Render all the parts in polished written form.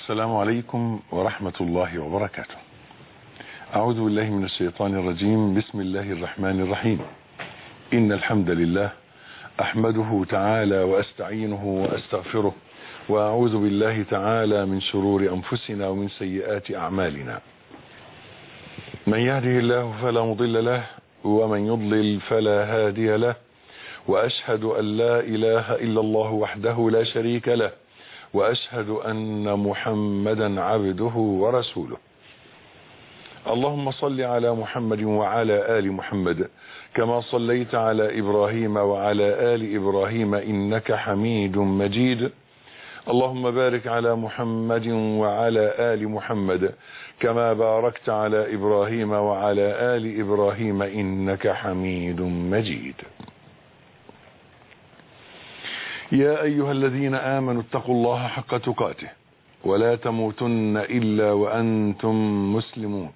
السلام عليكم ورحمة الله وبركاته. أعوذ بالله من الشيطان الرجيم. بسم الله الرحمن الرحيم. إن الحمد لله أحمده تعالى وأستعينه وأستغفره، وأعوذ بالله تعالى من شرور أنفسنا ومن سيئات أعمالنا. من يهده الله فلا مضل له، ومن يضلل فلا هادي له، وأشهد أن لا إله إلا الله وحده لا شريك له، وأشهد أن محمدا عبده ورسوله. اللهم صل على محمد وعلى آل محمد كما صليت على إبراهيم وعلى آل إبراهيم إنك حميد مجيد. اللهم بارك على محمد وعلى آل محمد كما باركت على إبراهيم وعلى آل إبراهيم إنك حميد مجيد. يا أيها الذين آمنوا اتقوا الله حق تقاته ولا تموتن إلا وأنتم مسلمون.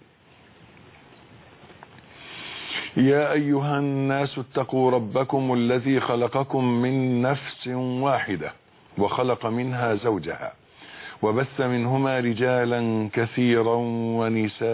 يا أيها الناس اتقوا ربكم الذي خلقكم من نفس واحدة وخلق منها زوجها وبث منهما رجالا كثيرا ونساء،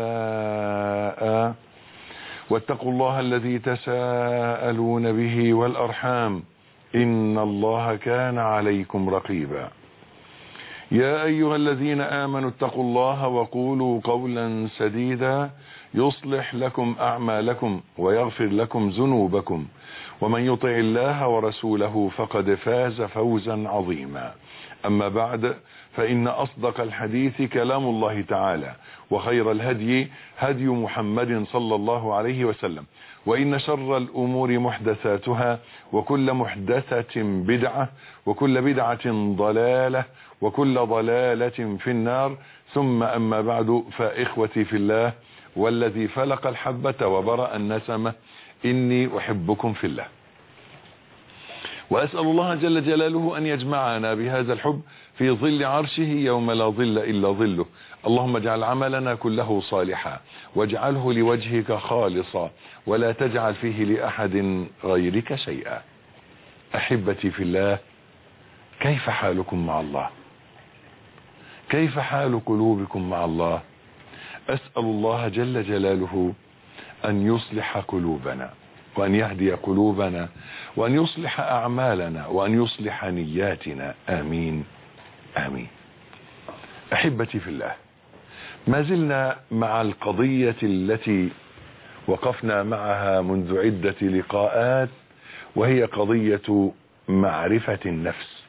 واتقوا الله الذي تساءلون به والأرحام إن الله كان عليكم رقيبا. يا أيها الذين آمنوا اتقوا الله وقولوا قولا سديدا يصلح لكم أعمالكم ويغفر لكم ذنوبكم، ومن يطع الله ورسوله فقد فاز فوزا عظيما. أما بعد، فإن أصدق الحديث كلام الله تعالى، وخير الهدي هدي محمد صلى الله عليه وسلم، وإن شر الأمور محدثاتها، وكل محدثة بدعة، وكل بدعة ضلالة، وكل ضلالة في النار. ثم أما بعد، فإخوتي في الله والذي فلق الحبة وبرأ النسمة، إني أحبكم في الله، وأسأل الله جل جلاله أن يجمعنا بهذا الحب في ظل عرشه يوم لا ظل إلا ظله. اللهم اجعل عملنا كله صالحا، واجعله لوجهك خالصا، ولا تجعل فيه لأحد غيرك شيئا. أحبتي في الله، كيف حالكم مع الله؟ كيف حال قلوبكم مع الله؟ أسأل الله جل جلاله أن يصلح قلوبنا، وأن يهدي قلوبنا، وأن يصلح أعمالنا، وأن يصلح نياتنا. آمين آمين. أحبتي في الله، ما زلنا مع القضية التي وقفنا معها منذ عدة لقاءات، وهي قضية معرفة النفس.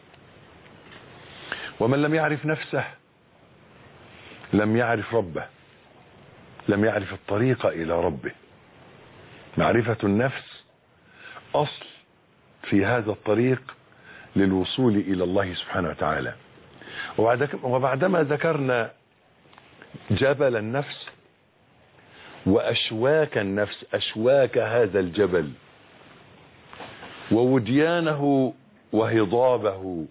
ومن لم يعرف نفسه لم يعرف ربه، لم يعرف الطريق إلى ربه. معرفة النفس أصل في هذا الطريق للوصول إلى الله سبحانه وتعالى. وبعدما ذكرنا جبل النفس وأشواك النفس، أشواك هذا الجبل ووديانه وهضابه،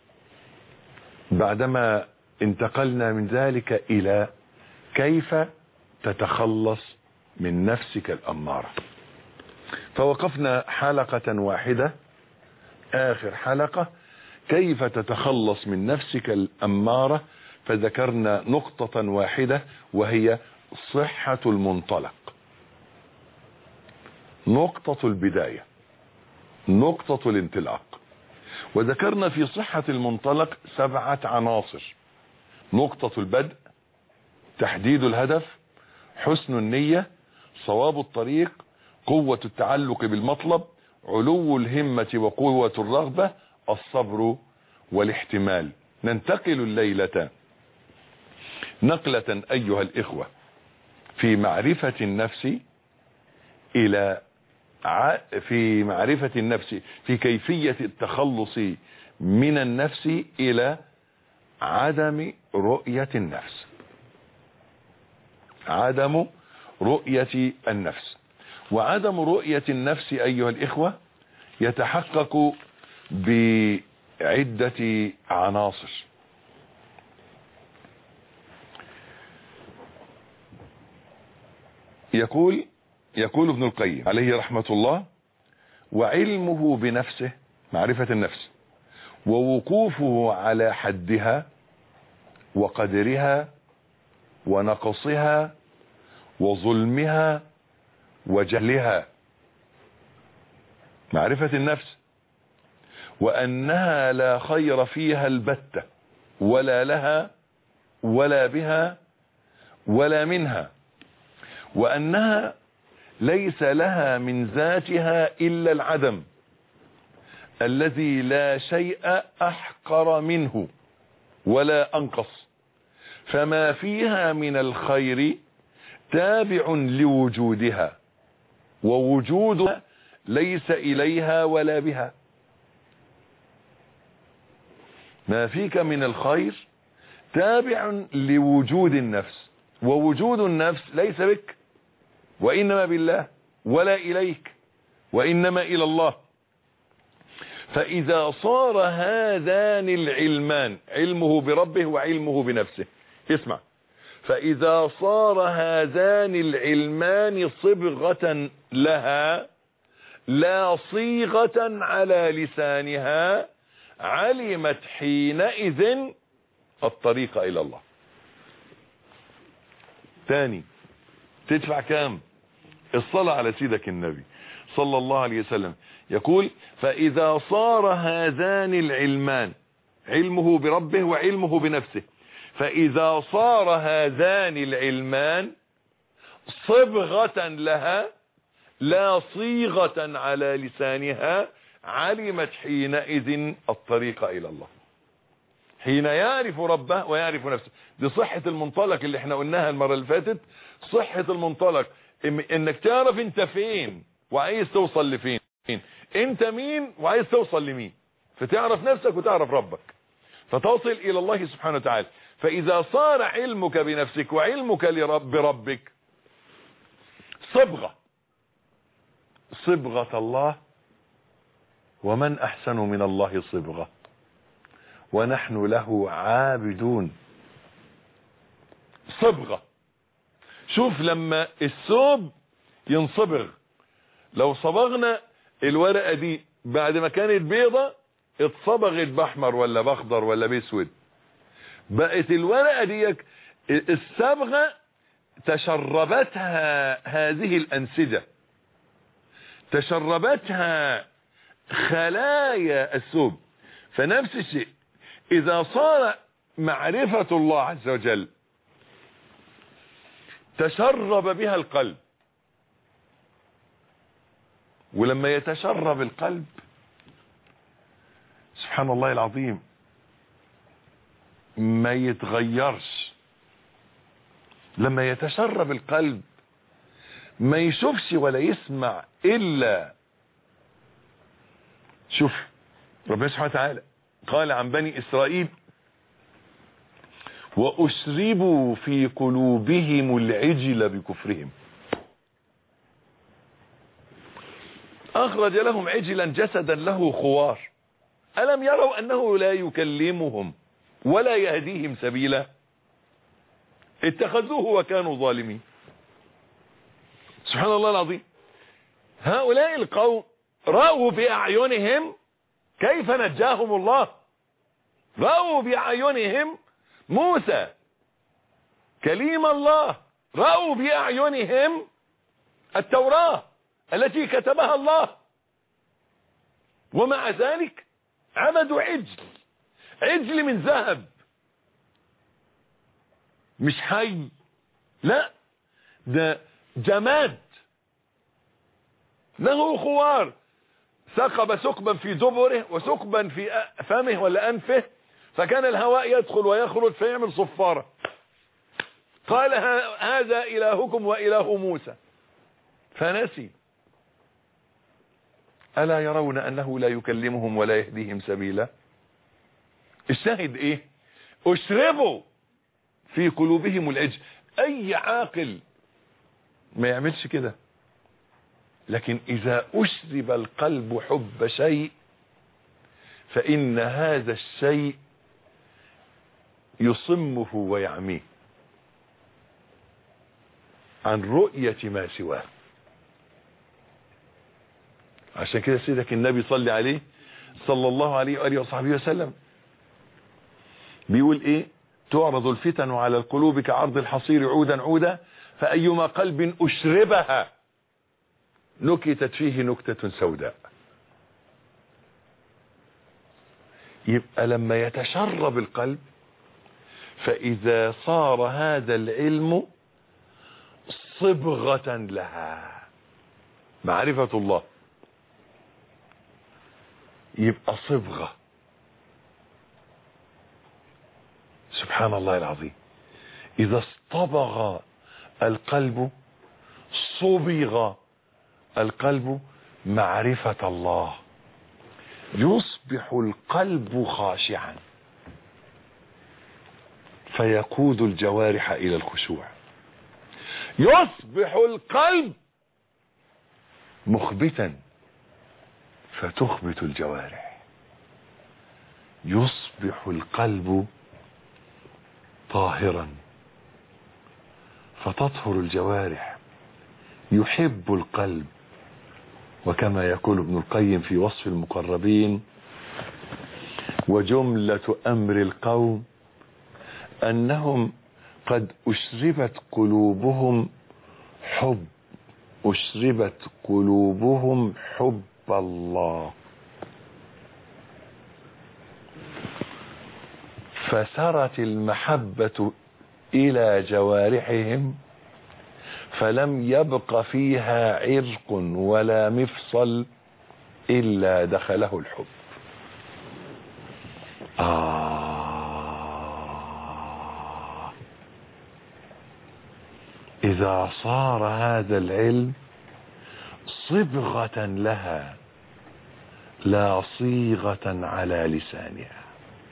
بعدما انتقلنا من ذلك إلى كيف تتخلص من نفسك الأمارة، فوقفنا حلقة واحدة، آخر حلقة، كيف تتخلص من نفسك الأمارة، فذكرنا نقطة واحدة، وهي صحة المنطلق، نقطة البداية، نقطة الانطلاق. وذكرنا في صحة المنطلق 7 عناصر: نقطة البدء، تحديد الهدف، حسن النية، صواب الطريق، قوة التعلق بالمطلب، علو الهمة وقوة الرغبة، الصبر والاحتمال. ننتقل الليلة نقلة أيها الإخوة في معرفة النفس في معرفة النفس، في كيفية التخلص من النفس، إلى عدم رؤية النفس. عدم رؤية النفس. وعدم رؤية النفس أيها الإخوة يتحقق بعدة عناصر. يقول ابن القيم عليه رحمة الله: وعلمه بنفسه، معرفة النفس، ووقوفه على حدها، وقدرها ونقصها وظلمها وجهلها. معرفة النفس وأنها لا خير فيها البتة، ولا لها ولا بها ولا منها، وأنها ليس لها من ذاتها إلا العدم الذي لا شيء أحقر منه ولا أنقص، فما فيها من الخير تابع لوجودها، ووجودها ليس إليها ولا بها. ما فيك من الخير تابع لوجود النفس، ووجود النفس ليس بك وإنما بالله، ولا إليك وإنما إلى الله. فإذا صار هذان العلمان، علمه بربه وعلمه بنفسه، اسمع، فإذا صار هذان العلمان صبغة لها لا صيغة على لسانها، علمت حينئذ الطريق إلى الله. تاني، تدفع كام؟ الصلاة على سيدك النبي صلى الله عليه وسلم يقول: فإذا صار هذان العلمان، علمه بربه وعلمه بنفسه، فإذا صار هذان العلمان صبغة لها لا صيغة على لسانها، علمت حينئذ الطريق إلى الله. حين يعرف ربه ويعرف نفسه. دي صحة المنطلق اللي احنا قلناها المرة اللي فاتت، صحة المنطلق انك تعرف انت فين وعايز توصل لفين، انت مين وعايز توصل لمين، فتعرف نفسك وتعرف ربك فتصل الى الله سبحانه وتعالى. فاذا صار علمك بنفسك وعلمك بربك صبغة الله، ومن احسن من الله صبغة، ونحن له عابدون. صبغة. شوف لما الثوب ينصبغ، لو صبغنا الورقة دي بعد ما كانت بيضة اتصبغت باحمر ولا باخضر ولا باسود، بقت الورقة دي الصبغة تشربتها هذه الأنسجة، تشربتها خلايا الثوب. فنفس الشيء إذا صار معرفة الله عز وجل تشرب بها القلب، ولما يتشرب القلب سبحان الله العظيم ما يتغيرش. لما يتشرب القلب ما يشوفش ولا يسمع إلا، شوف ربنا سبحانه وتعالى قال عن بني إسرائيل: وأشربوا في قلوبهم العجل بكفرهم. أخرج لهم عجلا جسدا له خوار، ألم يروا أنه لا يكلمهم ولا يهديهم سبيلا، اتخذوه وكانوا ظالمين. سبحان الله العظيم. هؤلاء القوم رأوا بأعينهم كيف نجاهم الله، رأوا بأعينهم موسى كليم الله، رأوا بأعينهم التوراة التي كتبها الله، ومع ذلك عبدوا عجل من ذهب، مش حي، لا ده جماد له خوار، ثقب ثقبا في دبره وثقبا في فمه ولا أنفه، فكان الهواء يدخل ويخرج فيعمل صفارة. قال: هذا إلهكم وإله موسى، فنسي. ألا يرون أنه لا يكلمهم ولا يهديهم سبيلا. الشاهد إيه؟ أشربوا في قلوبهم العجل. أي عاقل ما يعملش كده، لكن إذا أشرب القلب حب شيء فإن هذا الشيء يصمه ويعميه عن رؤية ما سواه. عشان كده سيدك النبي صلى عليه صلى الله عليه وآله وصحبه وسلم بيقول ايه؟ تعرض الفتن على القلوب كعرض الحصير عودا عودا، فأيما قلب أشربها نكتت فيه نكتة سوداء. يبقى لما يتشرب القلب، فإذا صار هذا العلم صبغة لها، معرفة الله يبقى صبغة. سبحان الله العظيم. إذا اصطبغ القلب صبغ القلب معرفة الله، يصبح القلب خاشعا فيقود الجوارح إلى الخشوع. يصبح القلب مخبتا فتخبت الجوارح. يصبح القلب طاهرا فتطهر الجوارح. يحب القلب، وكما يقول ابن القيم في وصف المقربين: وجملة أمر القوم أنهم قد أشربت قلوبهم حب الله، فسرت المحبة إلى جوارحهم فلم يبق فيها عرق ولا مفصل إلا دخله الحب. إذا صار هذا العلم صبغة لها لا صيغة على لسانها،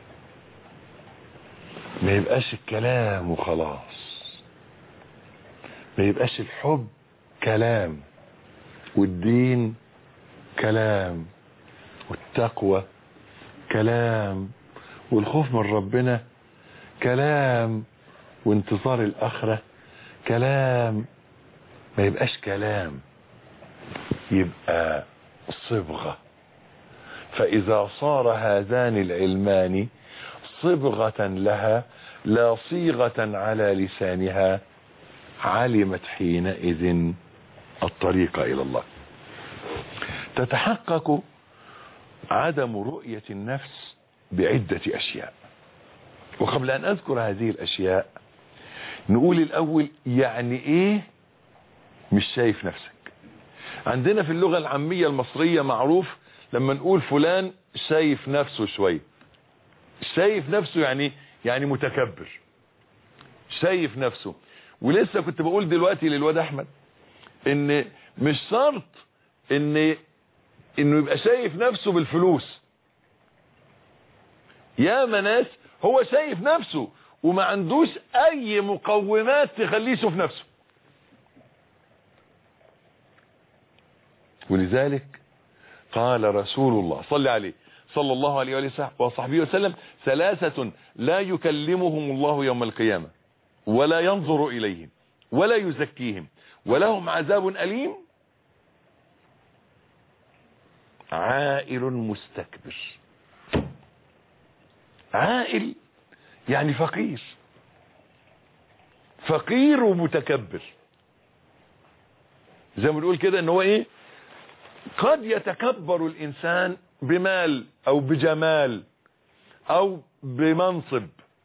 ما يبقاش الكلام وخلاص، ما يبقاش الحب كلام، والدين كلام، والتقوى كلام، والخوف من ربنا كلام، وانتظار الآخرة كلام. ما يبقاش كلام، يبقى صبغة. فإذا صار هذان العلمان صبغة لها لا صيغة على لسانها علمت حينئذ الطريق إلى الله. تتحقق عدم رؤية النفس بعدة أشياء، وقبل أن أذكر هذه الأشياء نقول الأول يعني إيه مش شايف نفسك. عندنا في اللغة العامية المصرية معروف لما نقول فلان شايف نفسه شوية، شايف نفسه يعني متكبر، شايف نفسه. ولسه كنت بقول دلوقتي للواد أحمد إن مش شرط إنه يبقى شايف نفسه بالفلوس. يا ناس هو شايف نفسه وما عندوش أي مقومات تخليه يشوف نفسه. ولذلك قال رسول الله صلى الله عليه وصحبه وسلم: ثلاثة لا يكلمهم الله يوم القيامة ولا ينظر إليهم ولا يزكيهم ولهم عذاب أليم: عائل مستكبر. عائل يعني فقير ومتكبر. زي ما نقول كده ان هو ايه، قد يتكبر الانسان بمال او بجمال او بمنصب،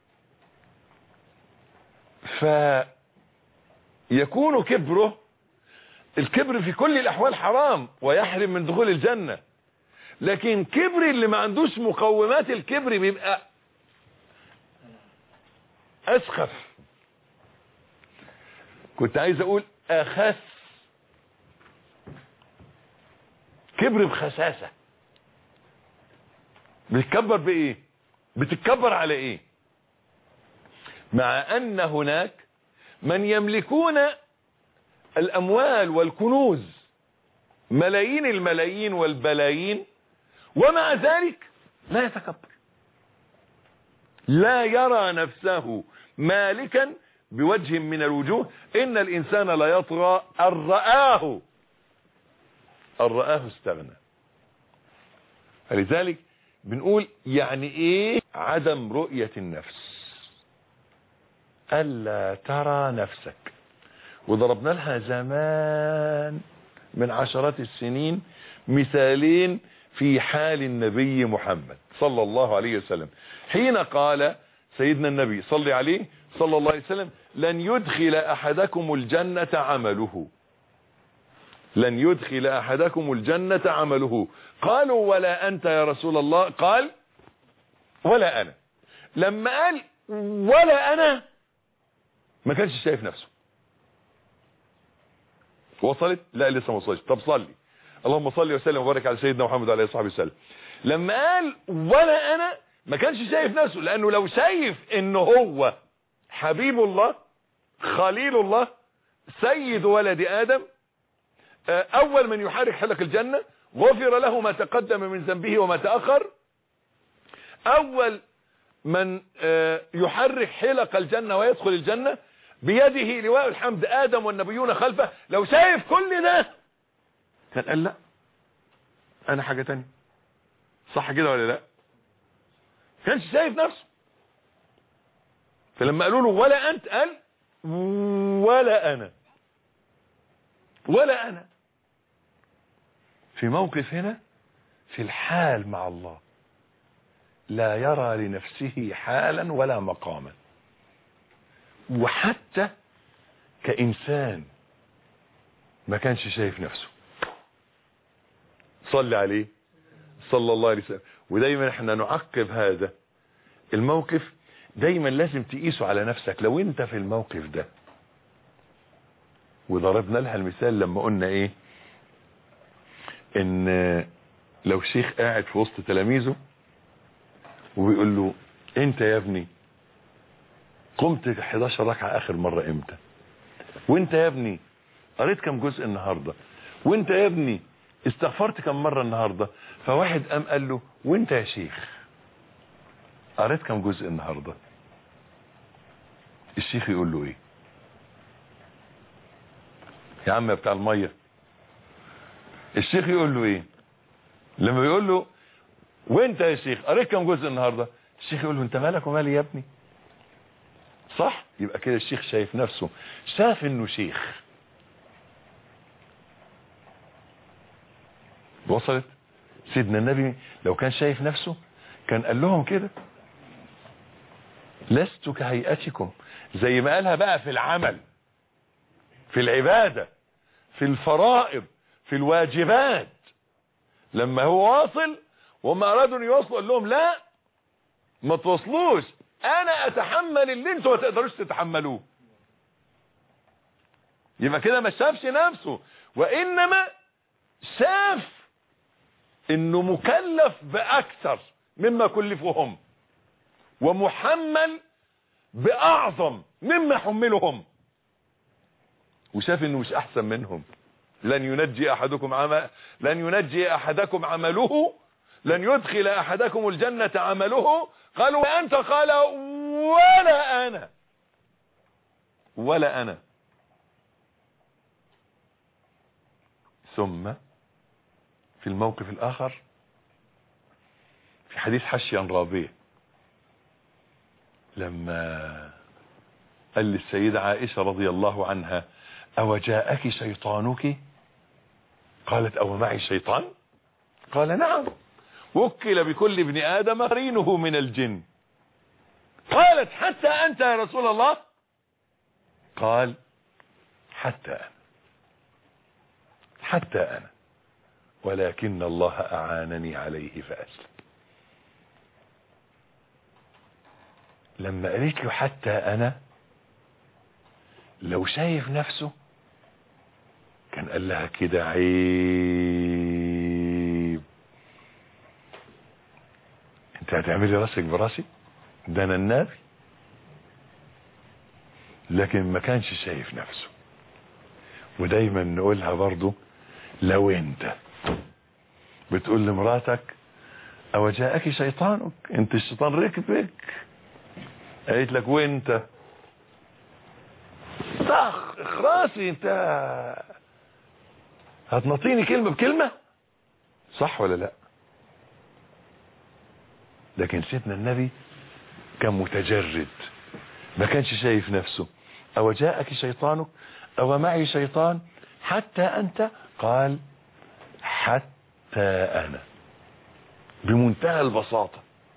فيكون كبره، الكبر في كل الاحوال حرام ويحرم من دخول الجنة، لكن كبر اللي ما عندوش مقومات الكبر بيبقى اسخف. كنت عايز اقول اخس، كبر بخساسة. بتكبر بايه؟ بتتكبر على ايه؟ مع ان هناك من يملكون الاموال والكنوز، ملايين الملايين والبلايين، ومع ذلك لا يتكبر، لا يرى نفسه مالكا بوجه من الوجوه. ان الانسان لا يطغى ان رآه استغنى. فلذلك بنقول يعني ايه عدم رؤية النفس. ألا ترى نفسك. وضربنا لها زمان من عشرات السنين مثالين في حال النبي محمد صلى الله عليه وسلم، حين قال سيدنا النبي صلى عليه صلى الله عليه وسلم: لن يدخل أحدكم الجنة عمله، لن يدخل أحدكم الجنة عمله. قالوا: ولا أنت يا رسول الله؟ قال: ولا أنا. لما قال ولا أنا ما كانش شايف نفسه. وصلت؟ لا لسه ما وصلتش. طب صلي. اللهم صل وسلم وبارك على سيدنا محمد وعلى اله وصحبه وسلم. لما قال ولا انا ما كانش شايف نفسه، لانه لو شايف انه هو حبيب الله خليل الله سيد ولد ادم اول من يحرك حلق الجنة، غفر له ما تقدم من ذنبه وما تأخر، اول من يحرك حلق الجنة ويدخل الجنة، بيده لواء الحمد آدم والنبيون خلفه، لو شايف كل ده كان قال لا انا حاجة تانية. صح كده ولا لا؟ كانش شايف نفسه. فلما قالوا له ولا انت قال ولا انا، ولا انا. في موقف هنا في الحال مع الله لا يرى لنفسه حالا ولا مقاما، وحتى كإنسان ما كانش شايف نفسه. صلى عليه صلى الله عليه وسلم. ودايما احنا نعقب هذا الموقف، دايما لازم تقيسه على نفسك. لو انت في الموقف ده، وضربنا لها المثال لما قلنا ايه، ان لو شيخ قاعد في وسط تلاميذه وبيقول له انت يا ابني قمت 11 ركعة اخر مرة امتى؟ وانت يا ابني قريت كم جزء النهاردة؟ وانت يا ابني استغفرت كم مرة النهاردة؟ فواحد قام قال له وانت يا شيخ قريت كم جزء النهاردة؟ الشيخ يقول له ايه؟ يا عم يا بتاع المية، الشيخ يقول له ايه لما بيقول له وانت يا شيخ قريت كم جزء النهاردة؟ الشيخ يقول له انت مالك ومالي يا ابني؟ صح؟ يبقى كده الشيخ شايف نفسه، شاف انه شيخ. وصلت؟ سيدنا النبي لو كان شايف نفسه كان قال لهم كده لست كهيئتكم، زي ما قالها بقى في العمل، في العبادة، في الفرائض، في الواجبات. لما هو واصل وما ارادوا ان يوصلوا قال لهم لا ما توصلوش، انا اتحمل اللي انتوا ما تقدروش تتحملوه. يبقى كده ما شافش نفسه، وانما شاف انه مكلف باكثر مما كلفهم، ومحمل باعظم مما حملهم، وشاف انه مش احسن منهم. لن ينجي احدكم عمله، لن يدخل احدكم الجنة عمله. قالوا وانت؟ قال ولا انا، ولا انا. ثم في الموقف الاخر في حديث حشيا رابيه، لما قال للسيدة عائشة رضي الله عنها أو جاءك شيطانك؟ قالت أو معي شيطان؟ قال نعم، وكل بكل ابن آدم قرينه من الجن. قالت حتى أنت يا رسول الله؟ قال حتى أنا، حتى أنا، ولكن الله أعانني عليه فأسلم. لما قالت له حتى أنا، لو شايف نفسه كان قال لها كده عيب، انت هتعملي راسك براسي؟ ده انا النبي. لكن ما كانش شايف نفسه. ودايما نقولها برضو، لو انت بتقول لمراتك او جاءك شيطانك، انت الشيطان ركبك، قالت لك وانت طخ راسي، انت هتنطيني كلمة بكلمة؟ صح ولا لا؟ لكن سيدنا النبي كان متجرد، ما كانش شايف نفسه. أو جاءك شيطانك أو معي شيطان حتى أنت؟ قال حتى أنا، بمنتهى البساطة.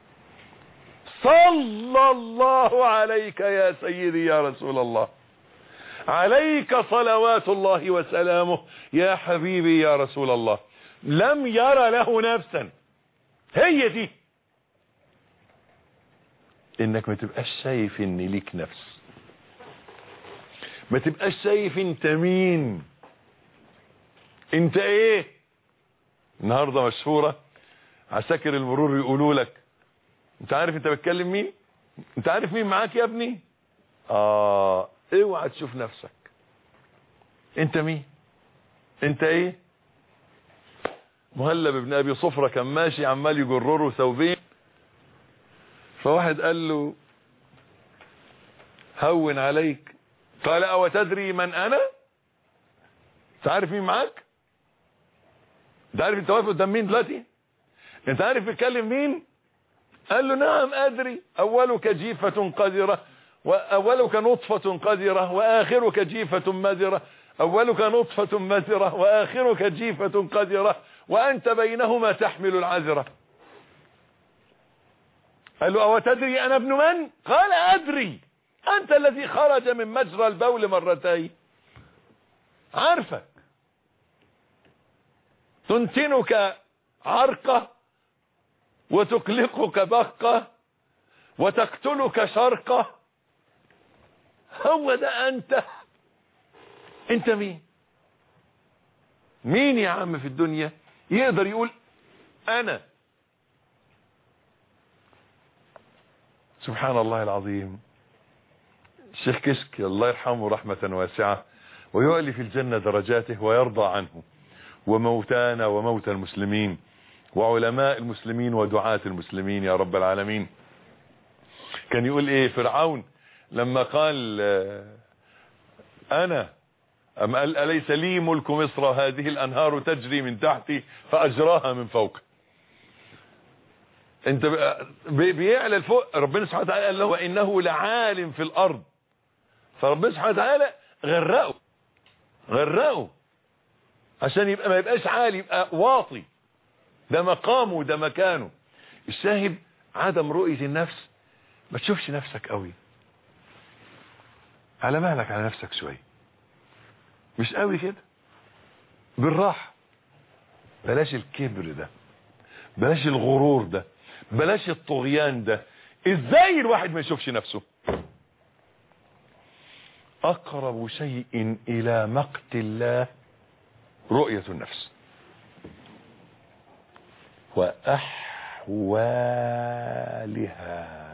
صلى الله عليك يا سيدي يا رسول الله، عليك صلوات الله وسلامه يا حبيبي يا رسول الله. لم ير له نفسا. هي دي انك ما تبقاش شايف ان ليك نفس، ما تبقاش شايف انت مين، انت ايه. النهارده مشهوره عساكر المرور يقولوا لك انت عارف انت بتكلم مين؟ انت عارف مين معاك يا ابني؟ اوعى تشوف نفسك. انت مين؟ انت ايه؟ مهلب ابن ابي صفرة كان ماشي عمال يجرره ثوبين، فواحد قال له هون عليك. قال او تدري من انا؟ انت عارف مين معاك؟ انت عارف انت واقف قدام مين دلوقتي؟ انت عارف بتكلم مين؟ قال له نعم ادري، اولك جيفة قذرة واولك نطفة قذرة واخرك جيفة مذرة، اولك نطفة مذرة واخرك جيفة قذرة وانت بينهما تحمل العذرة. قال له او تدري انا ابن من؟ قال ادري، انت الذي خرج من مجرى البول مرتين. عارفك، تنتنك عرقة وتقلقك بقة وتقتلك شرقة. هو ده انت. انت مين؟ مين يا عم في الدنيا يقدر يقول انا؟ سبحان الله العظيم. الشيخ كشك الله يرحمه رحمة واسعة ويؤلي في الجنة درجاته ويرضى عنه وموتانا وموتى المسلمين وعلماء المسلمين ودعاة المسلمين يا رب العالمين. كان يقول ايه فرعون لما قال انا أم قال أليس لي ملك مصر هذه الأنهار تجري من تحتي فأجراها من فوق. انت بيعلى الفوق. ربنا سبحانه وتعالى قال له وإنه لعالم في الأرض، فربنا سبحانه وتعالى غرقه عشان يبقى ما يبقاش عالي، يبقى واطي. ده مقامه، ده مكانه. الشاهد عدم رؤية النفس. ما تشوفش نفسك قوي، على مهلك على نفسك شوية، مش قوي كده، بالراحة. بلاش الكبر ده، بلاش الغرور ده، بلاش الطغيان ده. ازاي الواحد ما يشوفش نفسه؟ اقرب شيء الى مقت الله رؤية النفس واحوالها.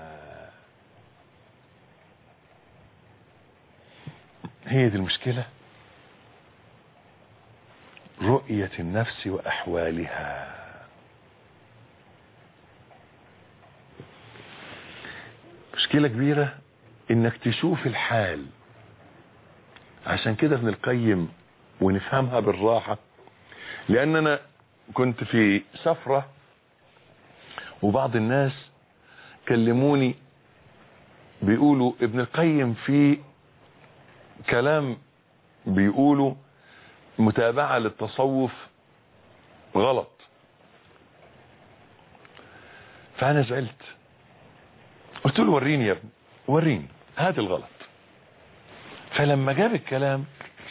هي دي المشكلة، رؤية النفس واحوالها. مشكلة كبيرة انك تشوف الحال. عشان كده ابن القيم ونفهمها بالراحة، لان انا كنت في سفرة وبعض الناس كلموني بيقولوا ابن القيم في كلام بيقولوا متابعة للتصوف غلط. فانا زعلت، قلت له وريني يا ابني، وريني هات الغلط. فلما جاب الكلام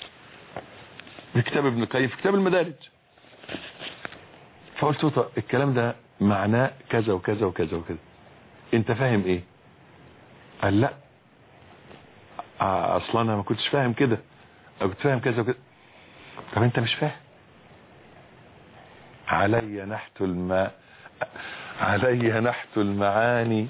بكتاب ابن القيم في كتاب المدارج، فقلت له طب الكلام ده معناه كذا وكذا وكذا وكذا، انت فاهم ايه؟ قال لا اصلا انا ما كنتش فاهم كده، او كنت فاهم كذا وكذا. طب انت مش فاهم. علي نحت المعاني،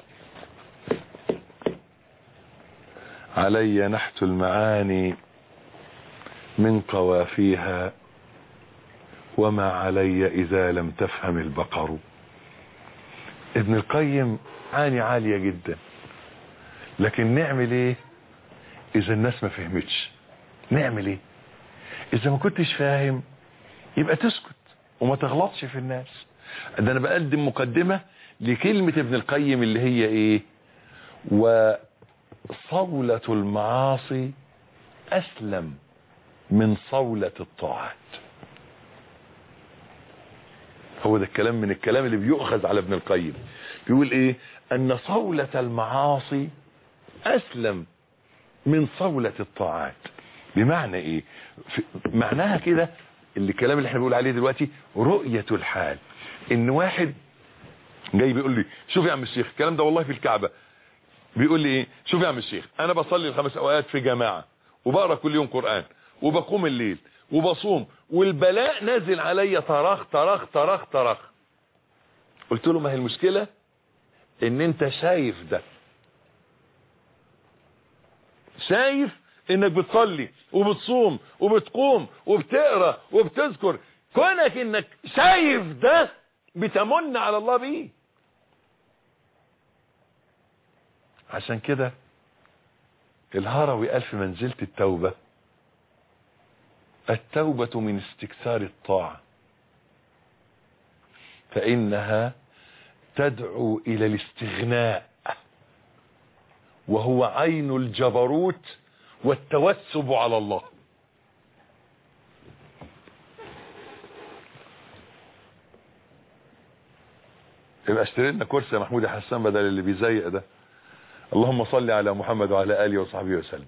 علي نحت المعاني من قوافيها وما علي إذا لم تفهم البقر. ابن القيم معاني عالية جدا، لكن نعمل ايه اذا الناس ما فهمتش؟ نعمل ايه اذا ما كنتش فاهم؟ يبقى تسكت وما تغلطش في الناس. ده انا بقدم مقدمة لكلمة ابن القيم اللي هي ايه؟ صولة المعاصي أسلم من صولة الطاعات. هو ده الكلام من الكلام اللي بيؤخذ على ابن القيم. بيقول ايه؟ ان صولة المعاصي اسلم من صولة الطاعات. بمعنى ايه؟ معناها كده الكلام اللي احنا بنقول عليه دلوقتي رؤية الحال. ان واحد جاي بيقول لي شوف يا عم الشيخ، الكلام ده والله في الكعبة، بيقول لي ايه؟ شوف يا عم الشيخ، انا بصلي ال5 اوقات في جماعة، وبقرا كل يوم قرآن، وبقوم الليل، وبصوم، والبلاء نازل عليا طرخ طرخ طرخ طرخ. قلت له ما هي المشكلة ان انت شايف ده، شايف انك بتصلي وبتصوم وبتقوم وبتقرا وبتذكر، كونك انك شايف ده بتمن على الله بيه. عشان كده الهروي قال في منزلة التوبة: التوبة من استكثار الطاعة، فإنها تدعو إلى الاستغناء، وهو عين الجبروت والتوسب على الله. يبقى اشتري لنا كرسي يا محمود يا حسان بدل اللي بيزيق ده. اللهم صل على محمد وعلى آله وصحبه وسلم.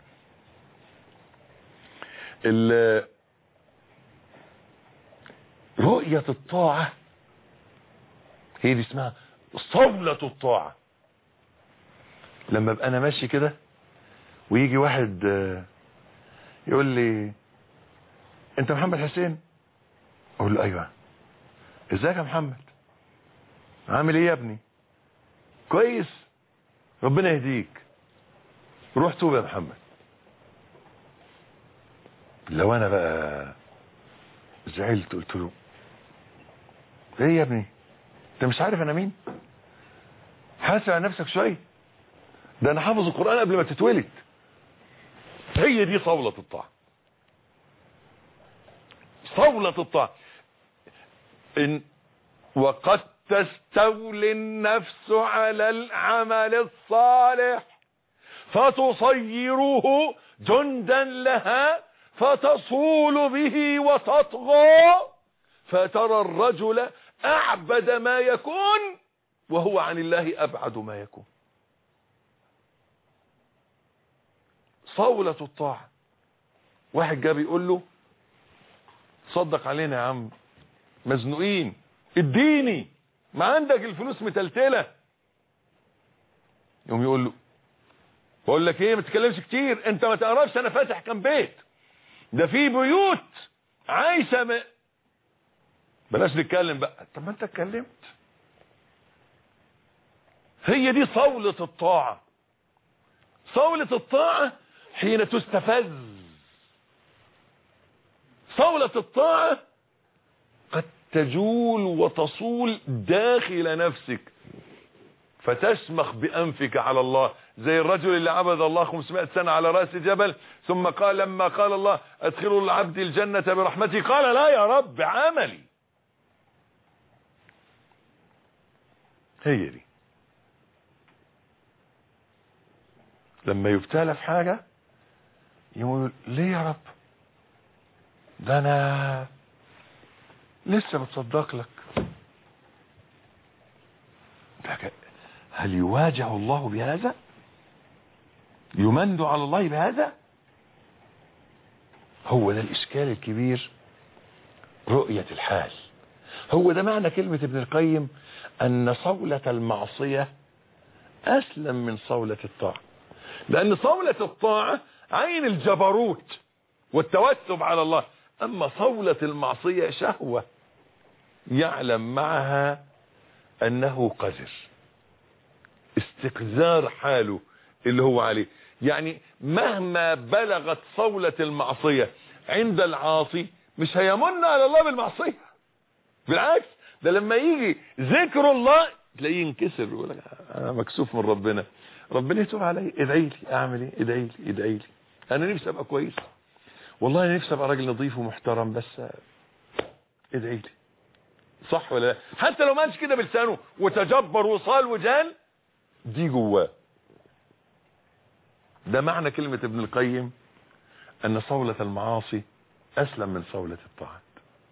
رؤية الطاعة هي دي اسمها صولة الطاعة. لما ابقى انا ماشي كده ويجي واحد يقول لي انت محمد حسين؟ اقول له ايوه. ازيك يا محمد؟ عامل ايه يا ابني؟ كويس، ربنا يهديك، روح توب يا محمد. لو انا بقى زعلت قلت له ايه يا ابني، انت مش عارف انا مين؟ حاسب على نفسك شويه، ده انا حافظ القرآن قبل ما تتولد. هي دي صولة الطاعة. صولة الطاعة. إن وقد تستولي النفس على العمل الصالح فتصيره جندا لها فتصول به وتطغى، فترى الرجل أعبد ما يكون وهو عن الله أبعد ما يكون. صولة الطاعة. واحد جاء بيقول له صدق علينا يا عم، مزنوقين، اديني، ما عندك الفلوس متلتلة. يقوم يقول له بقول لك ايه، ما تتكلمش كتير، انت ما تعرفش انا فاتح كام بيت، ده في بيوت عايشة بلاش نتكلم بقى. طب ما انت اتكلمت. هي دي صولة الطاعة. صولة الطاعة حين تستفز. صولة الطاعة قد تجول وتصول داخل نفسك فتشمخ بأنفك على الله، زي الرجل اللي عبد الله 500 سنة على رأس جبل، ثم قال لما قال الله ادخلوا العبد الجنة برحمتي قال لا يا رب عملي. هي دي. لما يبتلى في حاجة يقول ليه يا رب، ده انا لسه بتصدق لك. هل يواجه الله بهذا؟ يمند على الله بهذا؟ هو ده الإشكال الكبير، رؤية الحال. هو ده معنى كلمة ابن القيم أن صولة المعصية أسلم من صولة الطاعة، لأن صولة الطاعة عين الجبروت والتوسب على الله، أما صولة المعصية شهوة يعلم معها أنه قذر، استقذار حاله اللي هو عليه. يعني مهما بلغت صولة المعصية عند العاصي مش هيمن على الله بالمعصية، بالعكس ده لما يجي ذكر الله تلاقيه ينكسر ويقول لك انا مكسوف من ربنا، ربنا يتوب علي، ادعي لي، اعمل ايه؟ ادعي لي ادعي لي، انا نفسي ابقى كويس، والله انا نفسي ابقى راجل نظيف ومحترم، بس ادعي لي. صح ولا لا؟ حتى لو ما قالش كده بلسانه وتجبر وصال وجال، دي جواه. ده معنى كلمة ابن القيم، أن صولة المعاصي أسلم من صولة الطاعات.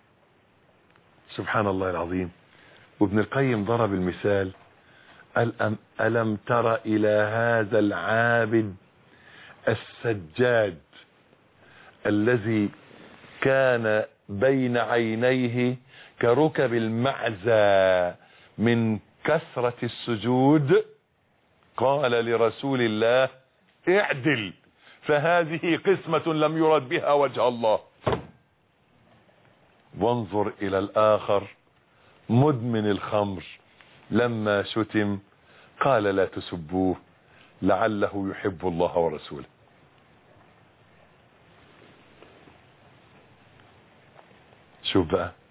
سبحان الله العظيم. وابن القيم ضرب المثال، ألم تر إلى هذا العابد السجاد الذي كان بين عينيه كركب المعزى من كثرة السجود، قال لرسول الله اعدل فهذه قسمة لم يرد بها وجه الله. وانظر إلى الآخر مدمن الخمر لما شتم قال لا تسبوه لعله يحب الله ورسوله. شوف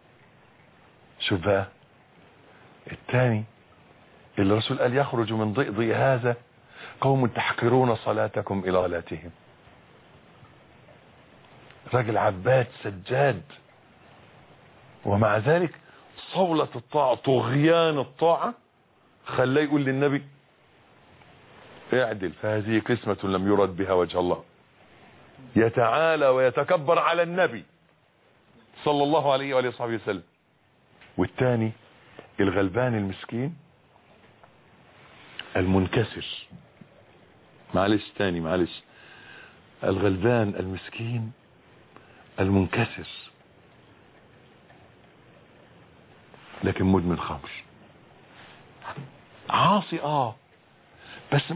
بقى الثاني اللي الرسول قال يخرج من ضئضئ هذا قوم تحقرون صلاتكم إلى صلاتهم. راجل عباد سجاد، ومع ذلك صولة الطاعة طغيان الطاعة خلاه يقول للنبي اعدل فهذه قسمة لم يرد بها وجه الله. يتعالى ويتكبر على النبي صلى الله عليه وآله وصحبه وسلم. والثاني الغلبان المسكين المنكسر، معلش الغلبان المسكين المنكسر لكن مدمن خمر، عاصي بس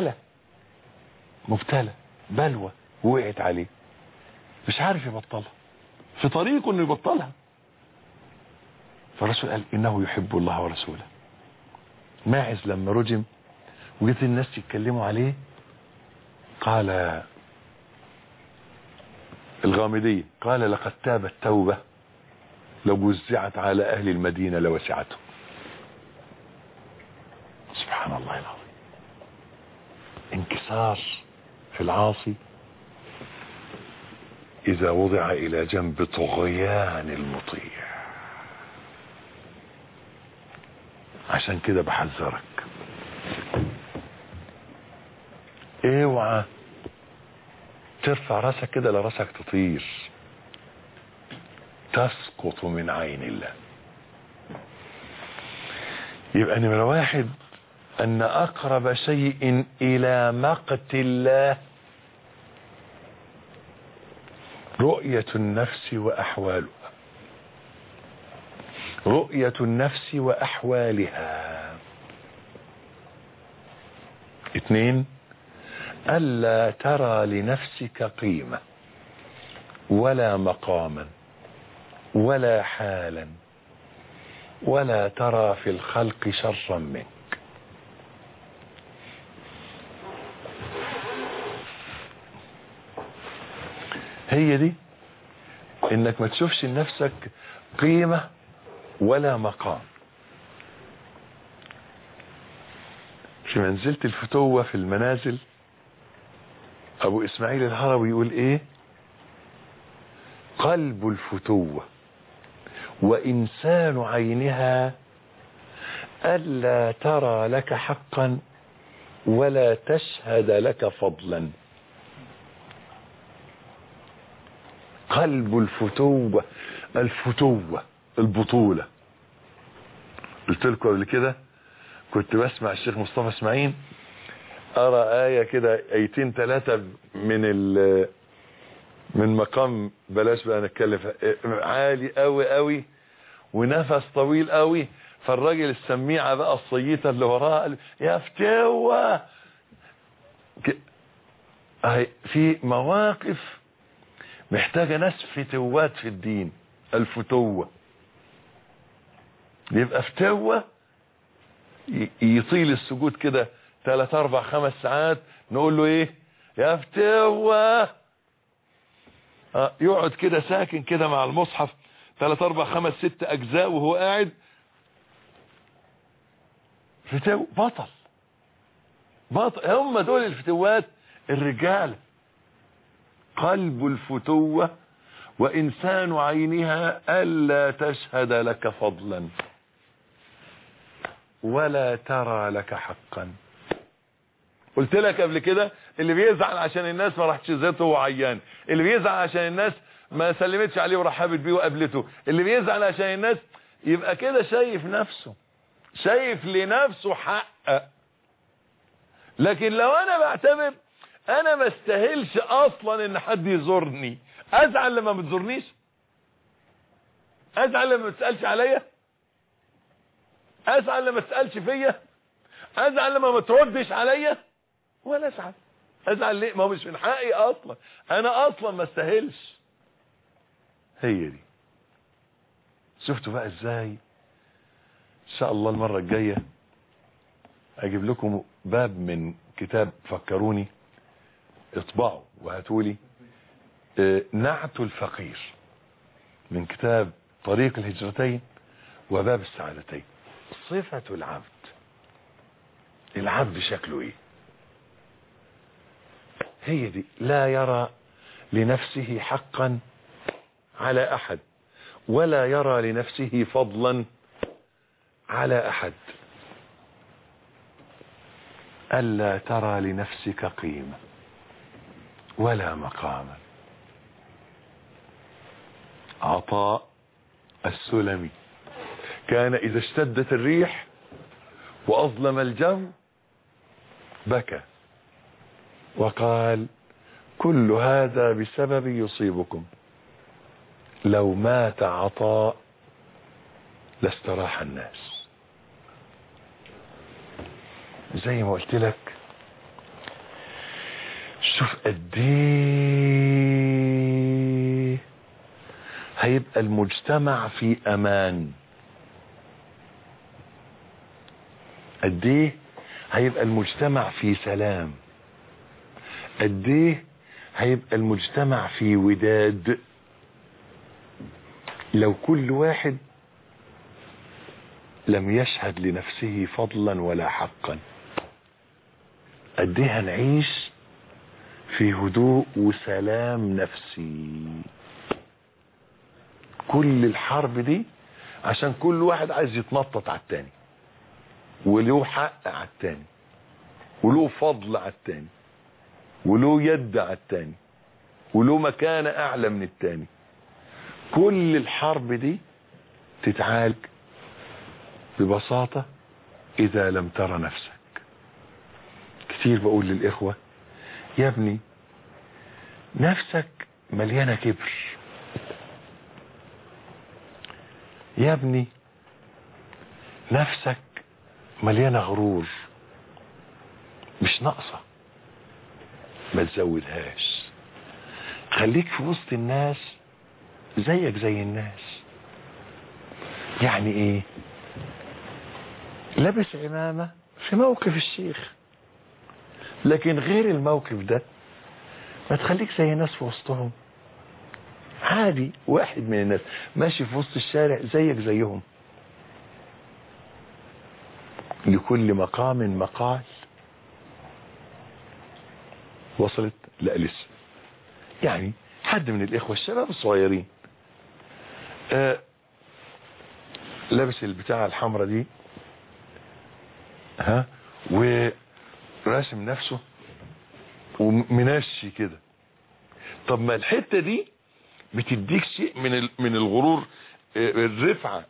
مبتلى بلوى وقعت عليه مش عارف يبطلها، في طريقه انه يبطلها. فالرسول قال انه يحب الله ورسوله. ماعز لما رجم وجيت الناس يتكلموا عليه قال الغامدي قال لقد تاب التوبة لو وزعت على اهل المدينة لوسعتهم. سبحان الله العظيم. انكسار في العاصي اذا وضع الى جنب طغيان المطيع. عشان كده بحذرك اوعى ترفع راسك كده لراسك تطير، تسقط من عين الله. يبقى نمرة واحد ان اقرب شيء الى مقت الله رؤية النفس واحوالها، رؤية النفس واحوالها. 2 ألا ترى لنفسك قيمة ولا مقاما ولا حالا ولا ترى في الخلق شرا منك. هي دي، انك ما تشوفش لنفسك قيمة ولا مقام. في منزلة الفتوة في المنازل ابو اسماعيل الهروي يقول ايه؟ قلب الفتوة وانسان عينها الا ترى لك حقا ولا تشهد لك فضلا. قلب الفتوة، البطولة. قلت لكم قبل كده كنت بسمع الشيخ مصطفى اسماعيل ارى آية كده 2-3 من مقام بلاش بقى نتكلم عالي قوي ونفس طويل قوي، فالراجل السميعة بقى الصيتة اللي وراه قال يا فتوة. في مواقف محتاجة ناس فتوات في الدين. الفتوة يبقى فتوة يطيل السجود كده 3 4 5 ساعات، نقول له ايه يا فتوة، يقعد كده ساكن كده مع المصحف 3 4 5 6 اجزاء وهو قاعد فتو. بطل هم دول الفتوات الرجال. قلب الفتوة وإنسان عينها ألا تشهد لك فضلا ولا ترى لك حقا قلت لك قبل كده اللي بيزعل عشان الناس ما راحتش زيارته وهو عيان، اللي بيزعل عشان الناس ما سلمتش عليه ورحبت بيه وقابلته، اللي بيزعل عشان الناس، يبقى كده شايف نفسه، شايف لنفسه حق. لكن لو انا بعتبر انا ما استاهلش اصلا ان حد يزورني، ازعل لما ما تزورنيش؟ ازعل لما ما تسالش عليا؟ ازعل لما ما تسالش فيا؟ ازعل لما ما تردش عليا؟ ولا ازعل. ازعل ليه؟ ما هو مش من حقي اصلا، انا اصلا ما استاهلش. هي دي. شفتوا بقى ازاي؟ ان شاء الله المره الجايه اجيب لكم باب من كتاب فكروني، اطبعوا وهاتولي، نعت الفقير من كتاب طريق الهجرتين وباب السعادتين. صفة العبد، العبد شكله ايه؟ هي دي. لا يرى لنفسه حقا على احد، ولا يرى لنفسه فضلا على احد. ألا ترى لنفسك قيمة ولا مقاما. عطاء السلمي كان إذا اشتدت الريح وأظلم الجو بكى وقال: كل هذا بسبب يصيبكم، لو مات عطاء لاستراح الناس. زي ما قلت لك، شوف قد ايه هيبقى المجتمع في امان، قد ايه هيبقى المجتمع في سلام، قد ايه هيبقى المجتمع في وداد لو كل واحد لم يشهد لنفسه فضلا ولا حقا. قد ايه هنعيش في هدوء وسلام نفسي. كل الحرب دي عشان كل واحد عايز يتنطط على التاني، وله حق على التاني، وله فضل على التاني، وله يد على التاني، وله مكانة اعلى من التاني. كل الحرب دي تتعالج ببساطة اذا لم ترى نفسك. كتير بقول للاخوة: يا ابني نفسك مليانة كبر، يا ابني نفسك مليانة غرور، مش ناقصة، ما تزودهاش. خليك في وسط الناس زيك زي الناس. يعني ايه؟ لابس عمامة في موقف الشيخ، لكن غير الموقف ده ما تخليك زي الناس في وسطهم. عادي، واحد من الناس ماشي في وسط الشارع زيك زيهم. لكل مقام مقال. وصلت؟ لا لسه. يعني حد من الاخوة الشباب الصغيرين لابس البتاعة الحمراء دي، وراسم نفسه ومنشي كده. طب ما الحتة دي بتديك شيء من الغرور، الرفعة.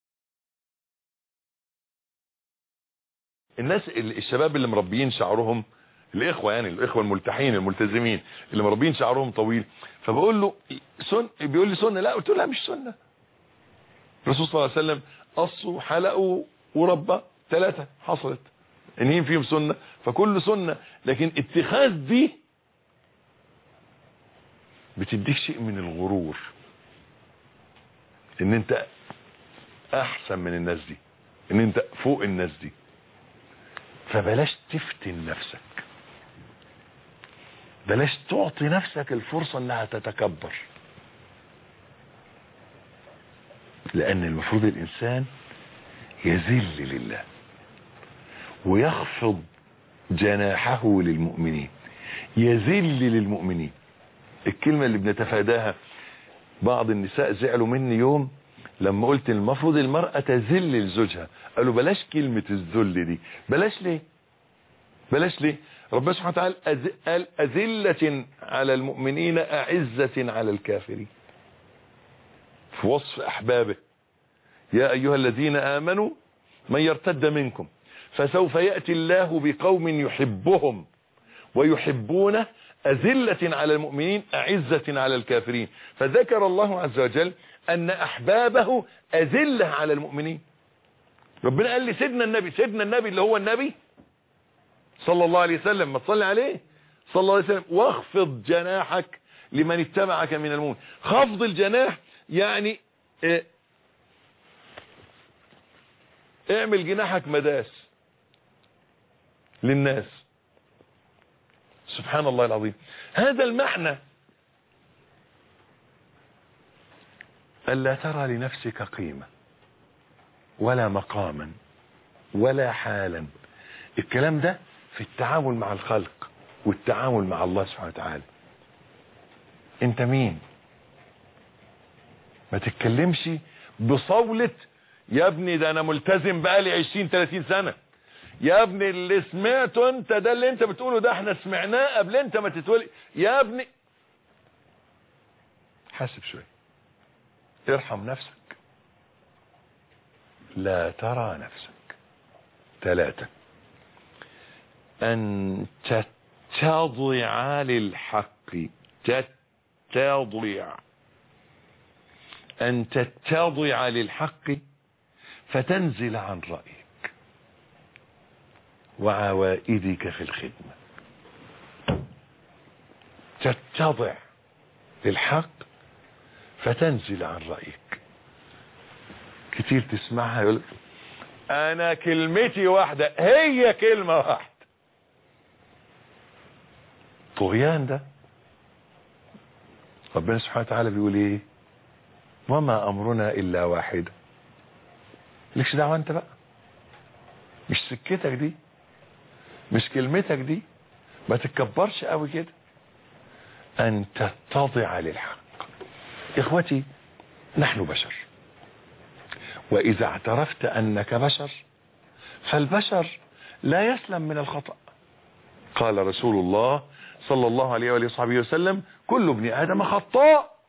الناس الشباب اللي مربيين شعرهم، الاخوة يعني الاخوة الملتحين الملتزمين اللي مربيين شعرهم طويل، فبقول له بيقول لي سنة. لا، قلت له لا مش سنة. الرسول صلى الله عليه وسلم قصوا حلقوا وربى 3 حصلت، انهم فيهم سنة، فكل سنة. لكن اتخاذ دي بتديك شيء من الغرور، ان انت احسن من الناس دي، ان انت فوق الناس دي. فبلاش تفتن نفسك، بلاش تعطي نفسك الفرصة انها تتكبر. لان المفروض الانسان يذل لله ويخفض جناحه للمؤمنين، يذل للمؤمنين. الكلمة اللي بنتفاداها، بعض النساء زعلوا مني يوم لما قلت المفروض المرأة تذل لزوجها، قالوا بلاش كلمة الذل دي. بلاش ليه؟ بلاش ليه؟ ربنا سبحانه وتعالى قال أذلة على المؤمنين أعزة على الكافرين في وصف أحبابه. يا أيها الذين آمنوا من يرتد منكم فسوف يأتي الله بقوم يحبهم ويحبونه أذلة على المؤمنين أعزة على الكافرين. فذكر الله عز وجل أن أحبابه أذلة على المؤمنين. ربنا قال لي سيدنا النبي اللي هو النبي صلى الله عليه وسلم، ما تصلي عليه صلى الله عليه وسلم، واخفض جناحك لمن اتبعك من المؤمنين. خفض الجناح يعني اعمل جناحك مداس للناس. سبحان الله العظيم. هذا المعنى ألا ترى لنفسك قيمة ولا مقاما ولا حالا. الكلام ده في التعامل مع الخلق والتعامل مع الله سبحانه وتعالى. انت مين؟ ما تتكلمش بصولة يا ابني ده انا ملتزم بقالي 20-30 سنة، يا ابني اللي سمعته انت ده اللي انت بتقوله ده احنا سمعناه قبل انت ما تتولد يا ابني. حاسب شوية، ارحم نفسك. لا ترى نفسك. 3 أن تتضع للحق. أن تتضع للحق فتنزل عن رأيك وعوائدك في الخدمة. تتضع للحق فتنزل عن رأيك. كتير تسمعها يقول أنا كلمتي واحدة، هي كلمة واحدة. طغيان ده. ربنا سبحانه وتعالى بيقول ايه؟ وما أمرنا إلا واحدة. لكش دعوة انت بقى، مش سكتك دي، مش كلمتك دي، ما تتكبرش قوي كده. أن تتضع للحق. إخوتي نحن بشر، وإذا اعترفت أنك بشر فالبشر لا يسلم من الخطأ. قال رسول الله صلى الله عليه وآله وصحبه وسلم كل ابن آدم خطاء.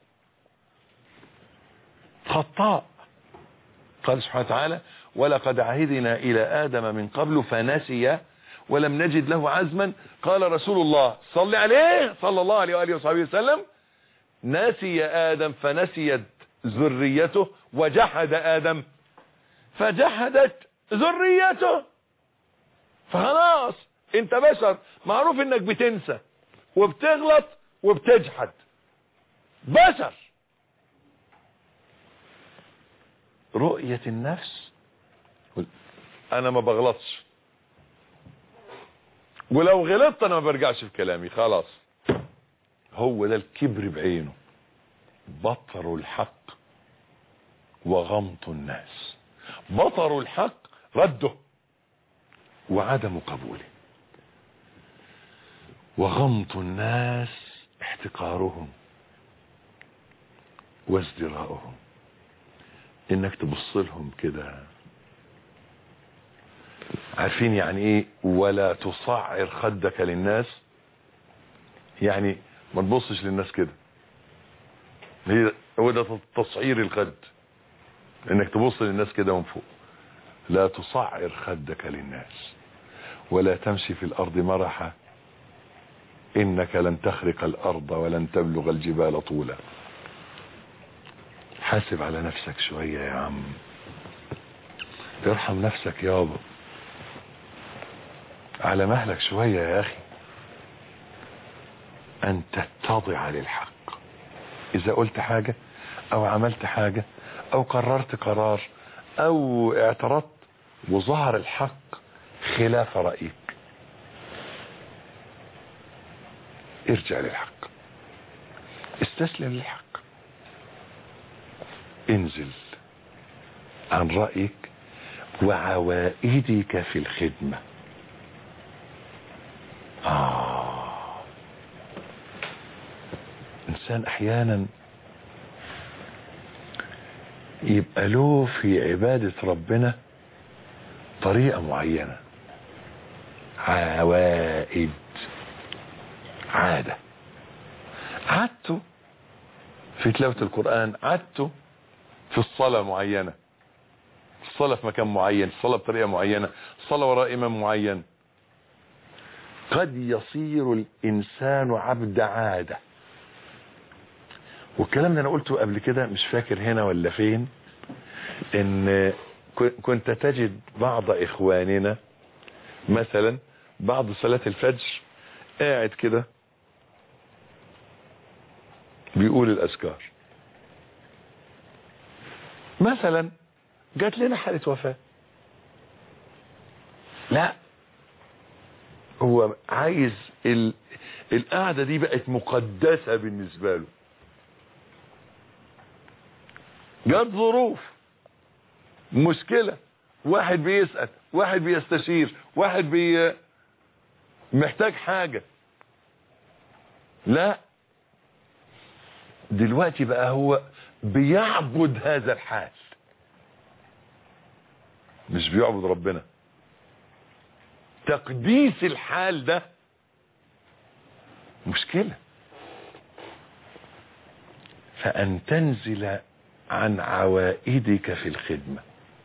قال سبحانه وتعالى ولقد عهدنا إلى آدم من قبل فنسي ولم نجد له عزما. قال رسول الله صلى عليه صلى الله عليه وآله وصحبه وسلم نسي آدم فنسيت ذريته وجحد آدم فجحدت ذريته. فخلاص انت بشر، معروف انك بتنسى وبتغلط وبتجحد، بشر. رؤية النفس انا ما بغلطش، ولو غلطت انا ما برجعش في كلامي خلاص. هو ده الكبر بعينه. بطر الحق وغمط الناس. بطر الحق رده وعدم قبوله، وغمط الناس احتقارهم وازدراءهم. انك تبص لهم كده. عارفين يعني ايه ولا تصعر خدك للناس؟ يعني ما تبصش للناس كده. هو ده تصعير الخد، انك تبص للناس كده من فوق. لا تصعر خدك للناس ولا تمشي في الارض مرحا انك لن تخرق الارض ولن تبلغ الجبال طولا. حاسب على نفسك شوية يا عم، ارحم نفسك يابا، على مهلك شوية يا اخي. ان تتضع للحق. اذا قلت حاجة او عملت حاجة او قررت قرار او اعترضت وظهر الحق خلاف رأيك، ارجع للحق، استسلم للحق، انزل عن رأيك وعوائدك في الخدمة. انسان احيانا يبقى له في عبادة ربنا طريقة معينة، عوائد. عادة. عادته في تلاوة القرآن، عادته في الصلاة معينة، الصلاة في مكان معين، الصلاة بطريقة معينة، الصلاة وراء إمام معين. قد يصير الإنسان عبد عادة. والكلام ده أنا قلته قبل كده، مش فاكر هنا ولا فين، إن كنت تجد بعض إخواننا مثلا بعد صلاة الفجر قاعد كده بيقول الأذكار. مثلا جات لنا حالة وفاة، لا هو عايز القعدة دي بقت مقدسة بالنسبة له. جات ظروف، مشكلة، واحد بيسأل، واحد بيستشير، واحد محتاج حاجة، لا دلوقتي بقى هو بيعبد هذا الحال، مش بيعبد ربنا. تقديس الحال ده مشكلة. فأن تنزل عن عوائدك في الخدمة.